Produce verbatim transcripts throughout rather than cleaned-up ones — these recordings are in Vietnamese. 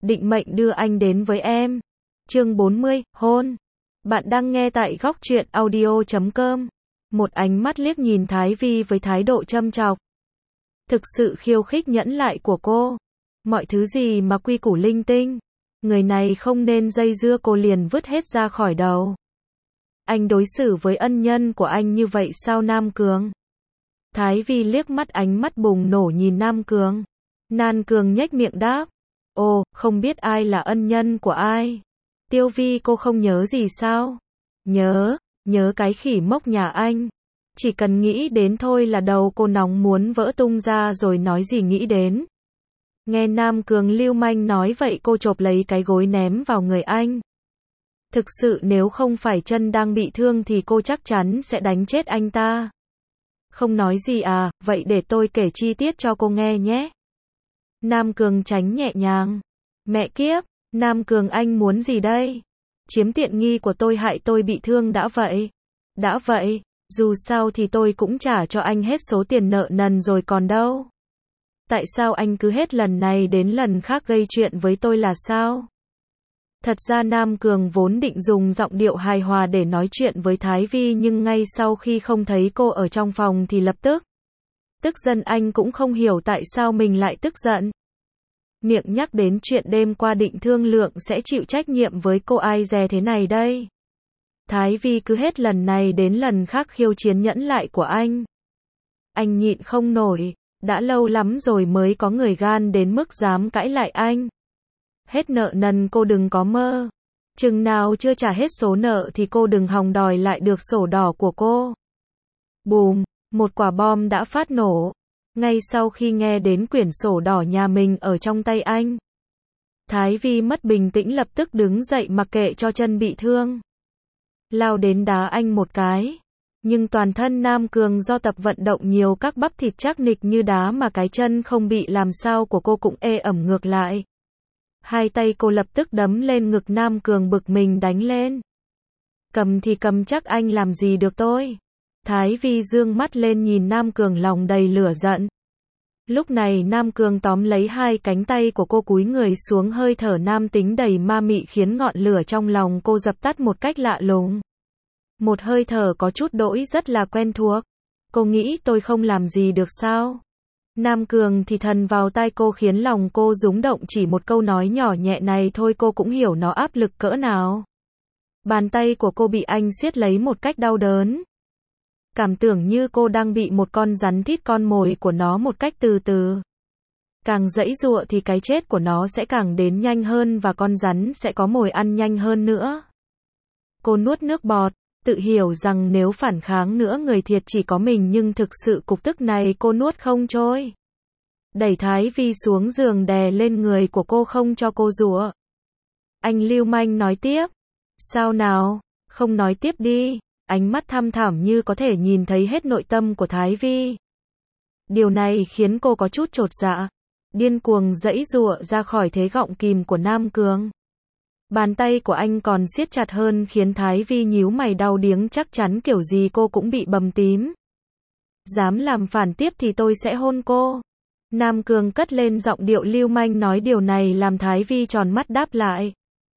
định mệnh đưa anh đến với em. Chương bốn mươi, hôn. Bạn đang nghe tại góc truyện audio chấm com. Một ánh mắt liếc nhìn Thái Vi với thái độ châm chọc. Thực sự khiêu khích nhẫn lại của cô. Mọi thứ gì mà quy củ linh tinh. Người này không nên dây dưa, cô liền vứt hết ra khỏi đầu. Anh đối xử với ân nhân của anh như vậy sao Nam Cường? Thái Vi liếc mắt, ánh mắt bùng nổ nhìn Nam Cường. Nam Cường nhếch miệng đáp. Ồ, không biết ai là ân nhân của ai? Tiêu Vi, cô không nhớ gì sao? Nhớ, nhớ cái khỉ mốc nhà anh. Chỉ cần nghĩ đến thôi là đầu cô nóng muốn vỡ tung ra rồi nói gì nghĩ đến. Nghe Nam Cường lưu manh nói vậy, cô chộp lấy cái gối ném vào người anh. Thực sự nếu không phải chân đang bị thương thì cô chắc chắn sẽ đánh chết anh ta. Không nói gì à, vậy để tôi kể chi tiết cho cô nghe nhé. Nam Cường tránh nhẹ nhàng. Mẹ kiếp, Nam Cường anh muốn gì đây? Chiếm tiện nghi của tôi hại tôi bị thương đã vậy. Đã vậy, dù sao thì tôi cũng trả cho anh hết số tiền nợ nần rồi còn đâu. Tại sao anh cứ hết lần này đến lần khác gây chuyện với tôi là sao? Thật ra Nam Cường vốn định dùng giọng điệu hài hòa để nói chuyện với Thái Vi, nhưng ngay sau khi không thấy cô ở trong phòng thì lập tức tức giận. Anh cũng không hiểu tại sao mình lại tức giận. Miệng nhắc đến chuyện đêm qua định thương lượng sẽ chịu trách nhiệm với cô, ai dè thế này đây. Thái Vi cứ hết lần này đến lần khác khiêu chiến nhẫn lại của anh. Anh nhịn không nổi, đã lâu lắm rồi mới có người gan đến mức dám cãi lại anh. Hết nợ nần cô đừng có mơ. Chừng nào chưa trả hết số nợ thì cô đừng hòng đòi lại được sổ đỏ của cô. Bùm, một quả bom đã phát nổ. Ngay sau khi nghe đến quyển sổ đỏ nhà mình ở trong tay anh, Thái Vi mất bình tĩnh, lập tức đứng dậy mặc kệ cho chân bị thương. Lao đến đá anh một cái. Nhưng toàn thân Nam Cường do tập vận động nhiều, các bắp thịt chắc nịch như đá mà cái chân không bị làm sao của cô cũng ê ẩm ngược lại. Hai tay cô lập tức đấm lên ngực Nam Cường, bực mình đánh lên. Cầm thì cầm, chắc anh làm gì được tôi. Thái Vi dương mắt lên nhìn Nam Cường lòng đầy lửa giận. Lúc này Nam Cường tóm lấy hai cánh tay của cô cúi người xuống, hơi thở nam tính đầy ma mị khiến ngọn lửa trong lòng cô dập tắt một cách lạ lùng. Một hơi thở có chút đỗi rất là quen thuộc. Cô nghĩ tôi không làm gì được sao? Nam Cường thì thầm vào tai cô khiến lòng cô rung động, chỉ một câu nói nhỏ nhẹ này thôi cô cũng hiểu nó áp lực cỡ nào. Bàn tay của cô bị anh siết lấy một cách đau đớn. Cảm tưởng như cô đang bị một con rắn thít con mồi của nó một cách từ từ. Càng giãy giụa thì cái chết của nó sẽ càng đến nhanh hơn và con rắn sẽ có mồi ăn nhanh hơn nữa. Cô nuốt nước bọt, tự hiểu rằng nếu phản kháng nữa người thiệt chỉ có mình, nhưng thực sự cục tức này cô nuốt không trôi. Đẩy Thái Vi xuống giường, đè lên người của cô không cho cô giụa. Anh lưu manh nói tiếp. Sao nào, không nói tiếp đi. Ánh mắt thăm thẳm như có thể nhìn thấy hết nội tâm của Thái Vi. Điều này khiến cô có chút chột dạ. Điên cuồng giãy giụa ra khỏi thế gọng kìm của Nam Cường. Bàn tay của anh còn siết chặt hơn khiến Thái Vi nhíu mày đau điếng, chắc chắn kiểu gì cô cũng bị bầm tím. Dám làm phản tiếp thì tôi sẽ hôn cô. Nam Cường cất lên giọng điệu lưu manh nói, điều này làm Thái Vi tròn mắt đáp lại.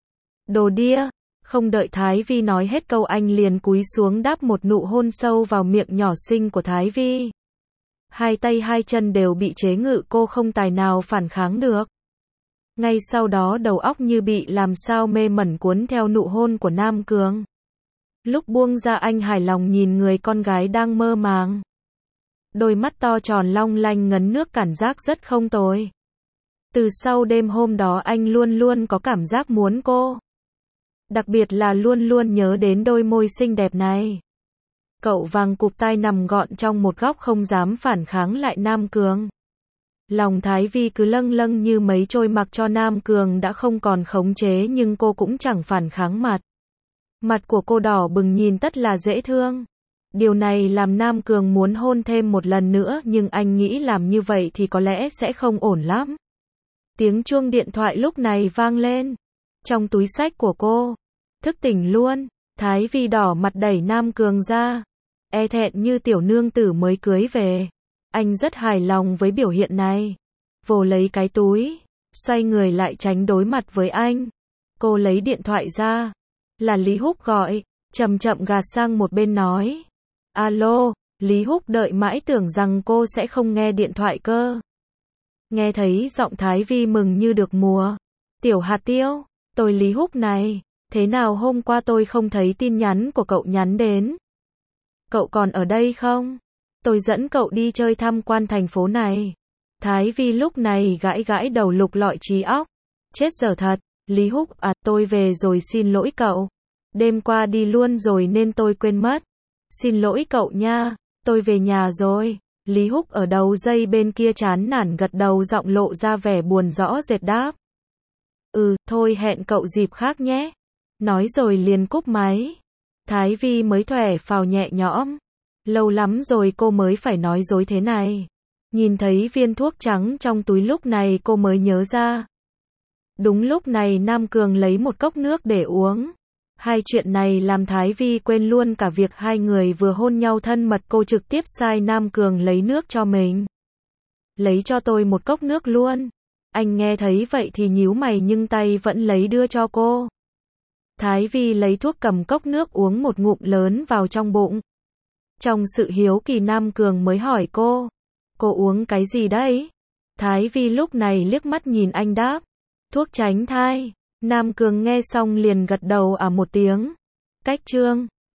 Đồ đia. Không đợi Thái Vi nói hết câu, anh liền cúi xuống đáp một nụ hôn sâu vào miệng nhỏ xinh của Thái Vi. Hai tay hai chân đều bị chế ngự, cô không tài nào phản kháng được. Ngay sau đó đầu óc như bị làm sao mê mẩn cuốn theo nụ hôn của Nam Cường. Lúc buông ra anh hài lòng nhìn người con gái đang mơ màng. Đôi mắt to tròn long lanh ngấn nước, cảm giác rất không tồi. Từ sau đêm hôm đó anh luôn luôn có cảm giác muốn cô. Đặc biệt là luôn luôn nhớ đến đôi môi xinh đẹp này. Cậu vàng cụp tai nằm gọn trong một góc không dám phản kháng lại Nam Cường. Lòng Thái Vi cứ lâng lâng như mấy trôi, mặc cho Nam Cường đã không còn khống chế nhưng cô cũng chẳng phản kháng. Mặt Mặt của cô đỏ bừng nhìn tất là dễ thương. Điều này làm Nam Cường muốn hôn thêm một lần nữa, nhưng anh nghĩ làm như vậy thì có lẽ sẽ không ổn lắm. Tiếng chuông điện thoại lúc này vang lên. Trong túi xách của cô. Thức tỉnh luôn. Thái Vi đỏ mặt đẩy Nam Cường ra. E thẹn như tiểu nương tử mới cưới về. Anh rất hài lòng với biểu hiện này. Vồ lấy cái túi. xoay người lại tránh đối mặt với anh. Cô lấy điện thoại ra. Là Lý Húc gọi, chậm chậm gạt sang một bên nói. Alo, Lý Húc đợi mãi tưởng rằng cô sẽ không nghe điện thoại cơ. Nghe thấy giọng Thái Vi mừng như được mùa. Tiểu hạt tiêu, tôi Lý Húc này, thế nào hôm qua tôi không thấy tin nhắn của cậu nhắn đến? Cậu còn ở đây không? Tôi dẫn cậu đi chơi tham quan thành phố này. Thái Vi lúc này gãi gãi đầu lục lọi trí óc. Chết dở thật, Lý Húc à, tôi về rồi xin lỗi cậu. Đêm qua đi luôn rồi nên tôi quên mất. Xin lỗi cậu nha, tôi về nhà rồi. Lý Húc ở đầu dây bên kia chán nản gật đầu, giọng lộ ra vẻ buồn rõ rệt đáp. Ừ, thôi hẹn cậu dịp khác nhé. Nói rồi liền cúp máy. Thái Vi mới thỏe phào nhẹ nhõm. Lâu lắm rồi cô mới phải nói dối thế này. Nhìn thấy viên thuốc trắng trong túi lúc này cô mới nhớ ra. Đúng lúc này Nam Cường lấy một cốc nước để uống. Hai chuyện này làm Thái Vi quên luôn cả việc hai người vừa hôn nhau thân mật. Cô trực tiếp sai Nam Cường lấy nước cho mình. Lấy cho tôi một cốc nước luôn. Anh nghe thấy vậy thì nhíu mày nhưng tay vẫn lấy đưa cho cô. Thái Vi lấy thuốc cầm cốc nước uống một ngụm lớn vào trong bụng. Trong sự hiếu kỳ Nam Cường mới hỏi cô. Cô uống cái gì đấy? Thái Vi lúc này liếc mắt nhìn anh đáp. Thuốc tránh thai. Nam Cường nghe xong liền gật đầu à một tiếng. Cách chương